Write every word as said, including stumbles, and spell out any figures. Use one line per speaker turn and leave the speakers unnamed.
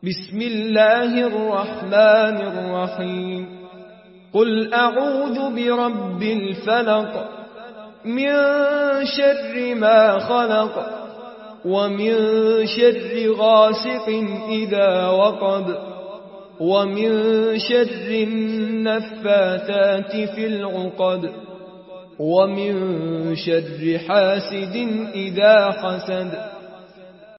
بسم الله الرحمن الرحيم قل أعوذ برب الفلق من شر ما خلق ومن شر غاسق إذا وقب ومن شر النفاثات في العقد ومن شر حاسد إذا حسد